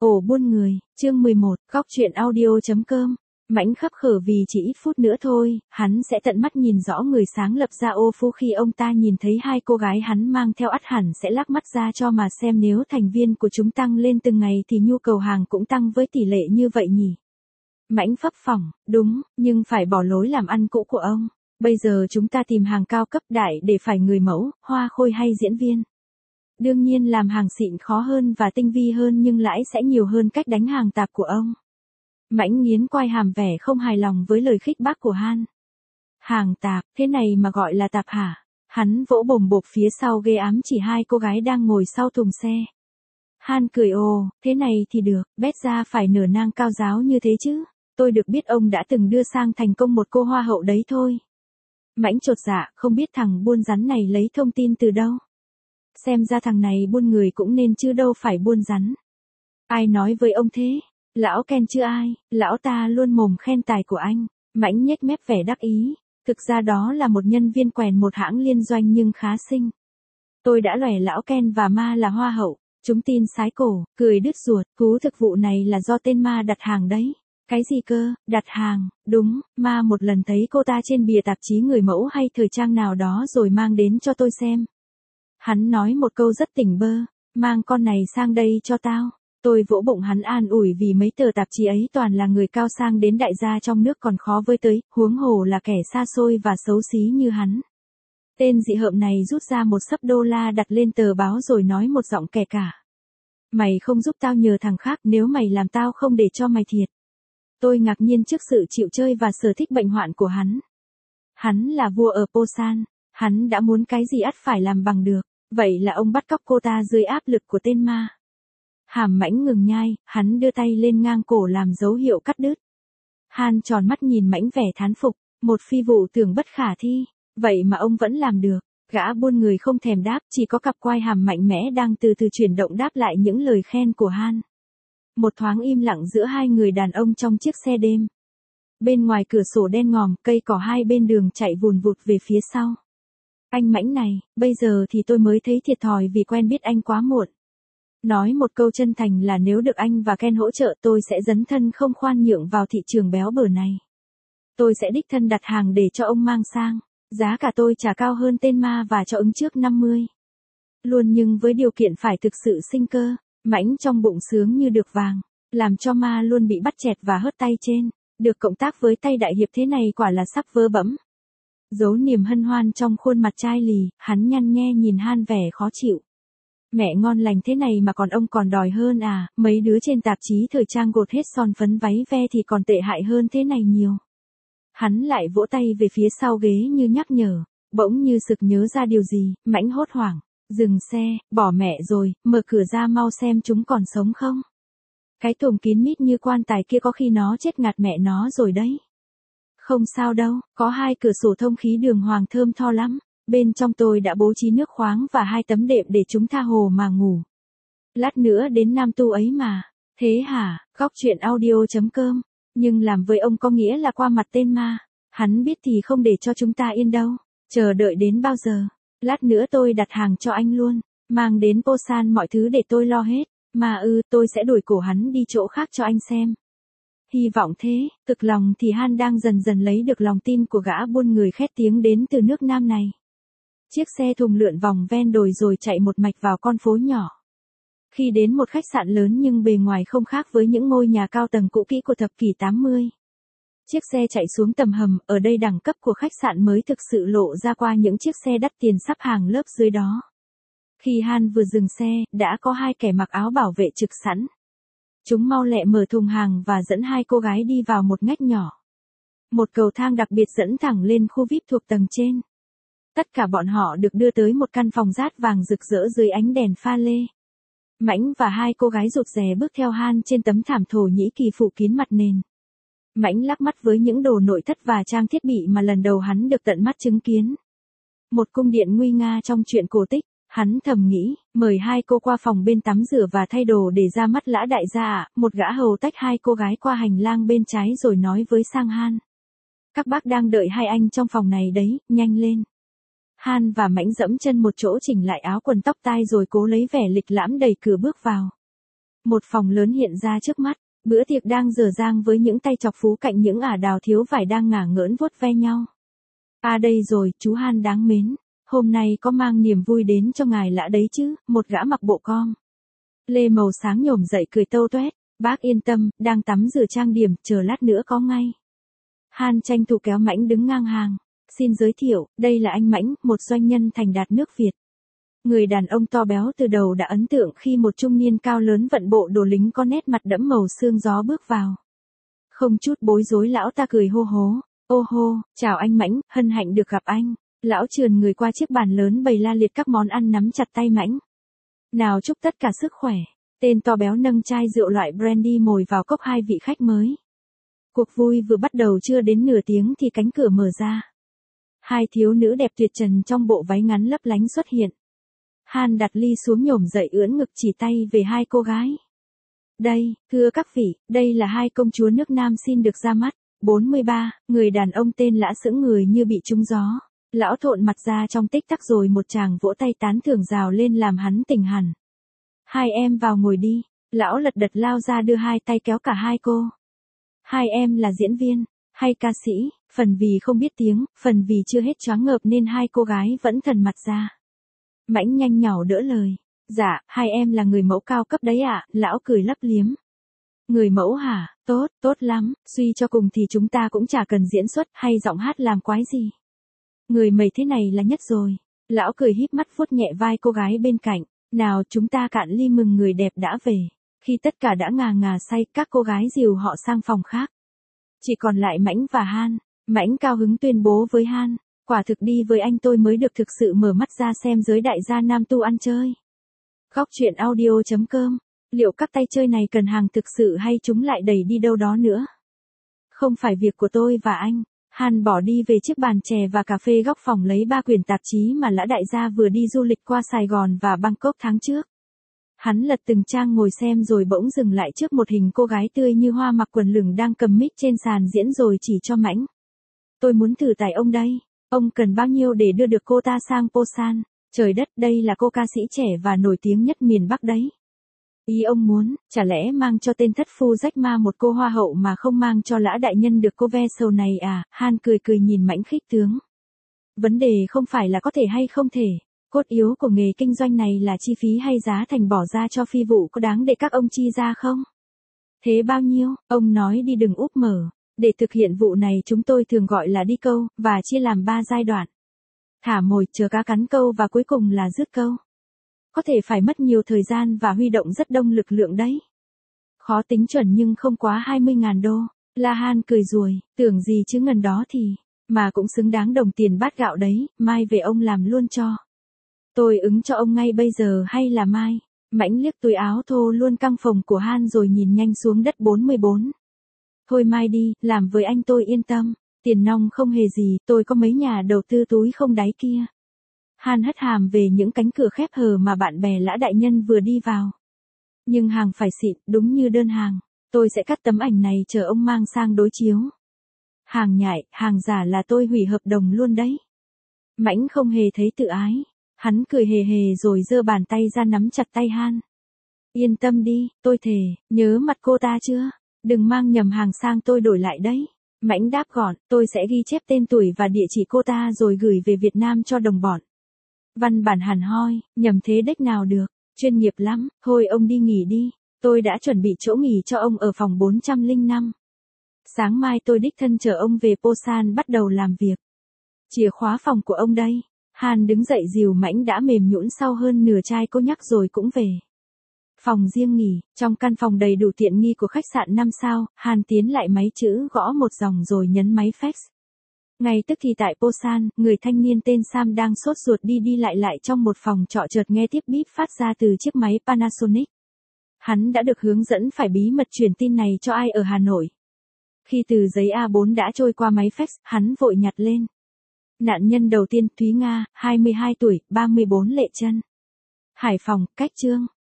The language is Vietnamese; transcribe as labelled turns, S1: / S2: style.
S1: Ổ buôn người, chương 11, góc truyện audio.com. Mãnh khấp khở vì chỉ ít phút nữa thôi, hắn sẽ tận mắt nhìn rõ người sáng lập ra ô phu. Khi ông ta nhìn thấy hai cô gái hắn mang theo ắt hẳn sẽ lắc mắt ra cho mà xem, nếu thành viên của chúng tăng lên từng ngày thì nhu cầu hàng cũng tăng với tỷ lệ như vậy nhỉ. Mãnh phấp phỏng, đúng, nhưng phải bỏ lối làm ăn cũ của ông. Bây giờ chúng ta tìm hàng cao cấp đại để phải người mẫu, hoa khôi hay diễn viên. Đương nhiên làm hàng xịn khó hơn và tinh vi hơn, nhưng lãi sẽ nhiều hơn cách đánh hàng tạp của ông. Mãnh nghiến quai hàm, vẻ không hài lòng với lời khích bác của Han. Hàng tạp, thế này mà gọi là tạp hả? Hắn vỗ bồm bộp phía sau ghế ám chỉ hai cô gái đang ngồi sau thùng xe. Han cười, ồ, thế này thì được, bét ra phải nở nang cao giáo như thế chứ. Tôi được biết ông đã từng đưa sang thành công một cô hoa hậu đấy thôi. Mãnh chột dạ, không biết thằng buôn rắn này lấy thông tin từ đâu. Xem ra thằng này buôn người cũng nên chứ đâu phải buôn rắn. Ai nói với ông thế? Lão Ken chứ ai, lão ta luôn mồm khen tài của anh. Mãnh nhếch mép vẻ đắc ý. Thực ra đó là một nhân viên quèn một hãng liên doanh nhưng khá xinh. Tôi đã lòe lão Ken và ma là hoa hậu. Chúng tin sái cổ, cười đứt ruột. Cú thực vụ này là do tên ma đặt hàng đấy. Cái gì cơ, đặt hàng? Đúng, ma một lần thấy cô ta trên bìa tạp chí người mẫu hay thời trang nào đó rồi mang đến cho tôi xem. Hắn nói một câu rất tỉnh bơ, mang con này sang đây cho tao. Tôi vỗ bụng hắn an ủi, vì mấy tờ tạp chí ấy toàn là người cao sang đến đại gia trong nước còn khó với tới, huống hồ là kẻ xa xôi và xấu xí như hắn. Tên dị hợm này rút ra một xấp đô la đặt lên tờ báo rồi nói một giọng kẻ cả. Mày không giúp tao nhờ thằng khác, nếu mày làm tao không để cho mày thiệt. Tôi ngạc nhiên trước sự chịu chơi và sở thích bệnh hoạn của hắn. Hắn là vua ở Posan, hắn đã muốn cái gì ắt phải làm bằng được. Vậy là ông bắt cóc cô ta dưới áp lực của tên ma. Hàm Mãnh ngừng nhai, hắn đưa tay lên ngang cổ làm dấu hiệu cắt đứt. Han tròn mắt nhìn Mãnh vẻ thán phục, một phi vụ tưởng bất khả thi, vậy mà ông vẫn làm được. Gã buôn người không thèm đáp, chỉ có cặp quai hàm mạnh mẽ đang từ từ chuyển động đáp lại những lời khen của Han. Một thoáng im lặng giữa hai người đàn ông trong chiếc xe đêm. Bên ngoài cửa sổ đen ngòm, cây cỏ hai bên đường chạy vùn vụt về phía sau. Anh Mãnh này, bây giờ thì tôi mới thấy thiệt thòi vì quen biết anh quá muộn. Nói một câu chân thành là nếu được anh và Ken hỗ trợ tôi sẽ dấn thân không khoan nhượng vào thị trường béo bở này. Tôi sẽ đích thân đặt hàng để cho ông mang sang. Giá cả tôi trả cao hơn tên ma và cho ứng trước 50. Luôn, nhưng với điều kiện phải thực sự sinh cơ. Mãnh trong bụng sướng như được vàng. Làm cho ma luôn bị bắt chẹt và hớt tay trên. Được cộng tác với tay đại hiệp thế này quả là sắp vỡ bẫm. Giấu niềm hân hoan trong khuôn mặt chai lì, hắn nhăn nhe nhìn Han vẻ khó chịu. Mẹ ngon lành thế này mà còn ông còn đòi hơn à, mấy đứa trên tạp chí thời trang gột hết son phấn váy ve thì còn tệ hại hơn thế này nhiều. Hắn lại vỗ tay về phía sau ghế như nhắc nhở, bỗng như sực nhớ ra điều gì, Mãnh hốt hoảng, dừng xe, bỏ mẹ rồi, mở cửa ra mau xem chúng còn sống không. Cái thùng kín mít như quan tài kia có khi nó chết ngạt mẹ nó rồi đấy. Không sao đâu, có hai cửa sổ thông khí đường hoàng thơm tho lắm. Bên trong tôi đã bố trí nước khoáng và hai tấm đệm để chúng tha hồ mà ngủ. Lát nữa đến Nam Tu ấy mà. Thế hả, góc truyện audio.com. Nhưng làm với ông có nghĩa là qua mặt tên ma. Hắn biết thì không để cho chúng ta yên đâu. Chờ đợi đến bao giờ? Lát nữa tôi đặt hàng cho anh luôn. Mang đến Posan mọi thứ để tôi lo hết. Mà tôi sẽ đuổi cổ hắn đi chỗ khác cho anh xem. Hy vọng thế, thực lòng thì Han đang dần dần lấy được lòng tin của gã buôn người khét tiếng đến từ nước Nam này. Chiếc xe thùng lượn vòng ven đồi rồi chạy một mạch vào con phố nhỏ. Khi đến một khách sạn lớn nhưng bề ngoài không khác với những ngôi nhà cao tầng cũ kỹ của thập kỷ 80. Chiếc xe chạy xuống tầm hầm, ở đây đẳng cấp của khách sạn mới thực sự lộ ra qua những chiếc xe đắt tiền sắp hàng lớp dưới đó. Khi Han vừa dừng xe, đã có hai kẻ mặc áo bảo vệ trực sẵn. Chúng mau lẹ mở thùng hàng và dẫn hai cô gái đi vào một ngách nhỏ. Một cầu thang đặc biệt dẫn thẳng lên khu VIP thuộc tầng trên. Tất cả bọn họ được đưa tới một căn phòng rát vàng rực rỡ dưới ánh đèn pha lê. Mãnh và hai cô gái rụt rè bước theo Han trên tấm thảm Thổ Nhĩ Kỳ phủ kín mặt nền. Mãnh lắc mắt với những đồ nội thất và trang thiết bị mà lần đầu hắn được tận mắt chứng kiến. Một cung điện nguy nga trong truyện cổ tích, hắn thầm nghĩ, mời hai cô qua phòng bên tắm rửa và thay đồ để ra mắt lã đại gia ạ. Một gã hầu tách hai cô gái qua hành lang bên trái rồi nói với sang Han. Các bác đang đợi hai anh trong phòng này đấy, nhanh lên. Han và Mãnh dẫm chân một chỗ chỉnh lại áo quần tóc tai rồi cố lấy vẻ lịch lãm đẩy cửa bước vào. Một phòng lớn hiện ra trước mắt, bữa tiệc đang dở dang với những tay chọc phú cạnh những ả đào thiếu vải đang ngả ngỡn vuốt ve nhau. À đây rồi, chú Han đáng mến, hôm nay có mang niềm vui đến cho ngài lạ đấy chứ, một gã mặc bộ com lê màu sáng nhổm dậy cười tâu toét, bác yên tâm, đang tắm rửa trang điểm, chờ lát nữa có ngay. Han tranh thủ kéo Mãnh đứng ngang hàng, xin giới thiệu, đây là anh Mãnh, một doanh nhân thành đạt nước Việt. Người đàn ông to béo từ đầu đã ấn tượng khi một trung niên cao lớn vận bộ đồ lính có nét mặt đẫm màu sương gió bước vào. Không chút bối rối lão ta cười hô hố, ô hô, chào anh Mãnh, hân hạnh được gặp anh. Lão trườn người qua chiếc bàn lớn bày la liệt các món ăn nắm chặt tay Mãnh. Nào chúc tất cả sức khỏe. Tên to béo nâng chai rượu loại brandy mồi vào cốc hai vị khách mới. Cuộc vui vừa bắt đầu chưa đến nửa tiếng thì cánh cửa mở ra. Hai thiếu nữ đẹp tuyệt trần trong bộ váy ngắn lấp lánh xuất hiện. Han đặt ly xuống nhổm dậy ưỡn ngực chỉ tay về hai cô gái. Đây, thưa các vị, đây là hai công chúa nước Nam xin được ra mắt. 43, người đàn ông tên Lã sững người như bị trúng gió. Lão thộn mặt ra trong tích tắc rồi một chàng vỗ tay tán thưởng rào lên làm hắn tỉnh hẳn. Hai em vào ngồi đi, lão lật đật lao ra đưa hai tay kéo cả hai cô. Hai em là diễn viên, hay ca sĩ, phần vì không biết tiếng, phần vì chưa hết choáng ngợp nên hai cô gái vẫn thần mặt ra. Mãnh nhanh nhảu đỡ lời. Dạ, hai em là người mẫu cao cấp đấy ạ, lão cười lấp liếm. Người mẫu hả, tốt, tốt lắm, suy cho cùng thì chúng ta cũng chả cần diễn xuất hay giọng hát làm quái gì. Người mày thế này là nhất rồi. Lão cười híp mắt vuốt nhẹ vai cô gái bên cạnh. Nào chúng ta cạn ly mừng người đẹp đã về. Khi tất cả đã ngà ngà say, các cô gái dìu họ sang phòng khác. Chỉ còn lại Mãnh và Han. Mãnh cao hứng tuyên bố với Han. Quả thực đi với anh tôi mới được thực sự mở mắt ra xem giới đại gia nam tu ăn chơi. Góc truyện audio.com. Liệu các tay chơi này cần hàng thực sự hay chúng lại đẩy đi đâu đó nữa? Không phải việc của tôi và anh. Han bỏ đi về chiếc bàn chè và cà phê góc phòng lấy 3 quyển tạp chí mà Lã đại gia vừa đi du lịch qua Sài Gòn và Bangkok tháng trước. Hắn lật từng trang ngồi xem rồi bỗng dừng lại trước một hình cô gái tươi như hoa mặc quần lửng đang cầm mic trên sàn diễn rồi chỉ cho Mãnh. Tôi muốn thử tài ông đây. Ông cần bao nhiêu để đưa được cô ta sang Busan? Trời đất, đây là cô ca sĩ trẻ và nổi tiếng nhất miền Bắc đấy. Ý ông muốn, chả lẽ mang cho tên thất phu rách ma một cô hoa hậu mà không mang cho Lã đại nhân được cô ve sầu này à? Han cười cười nhìn Mãnh khích tướng. Vấn đề không phải là có thể hay không thể. Cốt yếu của nghề kinh doanh này là chi phí hay giá thành bỏ ra cho phi vụ có đáng để các ông chi ra không? Thế bao nhiêu? Ông nói đi đừng úp mở. Để thực hiện vụ này chúng tôi thường gọi là đi câu, và chia làm 3 giai đoạn. Thả mồi, chờ cá cắn câu và cuối cùng là rước câu. Có thể phải mất nhiều thời gian và huy động rất đông lực lượng đấy. Khó tính chuẩn nhưng không quá 20.000 đô. La Han cười ruồi, tưởng gì chứ ngần đó thì, mà cũng xứng đáng đồng tiền bát gạo đấy, mai về ông làm luôn cho. Tôi ứng cho ông ngay bây giờ hay là mai? Mãnh liếc túi áo thô luôn căng phồng của Han rồi nhìn nhanh xuống đất 44. Thôi mai đi, làm với anh tôi yên tâm, tiền nong không hề gì, tôi có mấy nhà đầu tư túi không đáy kia. Han hất hàm về những cánh cửa khép hờ mà bạn bè Lã đại nhân vừa đi vào. Nhưng hàng phải xịn, đúng như đơn hàng. Tôi sẽ cắt tấm ảnh này chờ ông mang sang đối chiếu. Hàng nhại, hàng giả là tôi hủy hợp đồng luôn đấy. Mãnh không hề thấy tự ái. Hắn cười hề hề rồi giơ bàn tay ra nắm chặt tay Han. Yên tâm đi, tôi thề, nhớ mặt cô ta chưa? Đừng mang nhầm hàng sang tôi đổi lại đấy. Mãnh đáp gọn, tôi sẽ ghi chép tên tuổi và địa chỉ cô ta rồi gửi về Việt Nam cho đồng bọn. Văn bản hẳn hoi, nhầm thế đếch nào được, chuyên nghiệp lắm, thôi ông đi nghỉ đi, tôi đã chuẩn bị chỗ nghỉ cho ông ở phòng 405. Sáng mai tôi đích thân chở ông về Busan bắt đầu làm việc. Chìa khóa phòng của ông đây. Han đứng dậy dìu Mãnh đã mềm nhũn sau hơn nửa chai cô nhắc rồi cũng về. Phòng riêng nghỉ, trong căn phòng đầy đủ tiện nghi của khách sạn 5 sao, Han tiến lại máy chữ gõ một dòng rồi nhấn máy fax. Ngay tức thì tại Busan, người thanh niên tên Sam đang sốt ruột đi lại trong một phòng trọ chợt nghe tiếp bíp phát ra từ chiếc máy Panasonic. Hắn đã được hướng dẫn phải bí mật truyền tin này cho ai ở Hà Nội. Khi từ giấy A4 đã trôi qua máy fax, hắn vội nhặt lên. Nạn nhân đầu tiên, Thúy Nga, 22 tuổi, 34 Lệ Chân. Hải Phòng, cách Chương.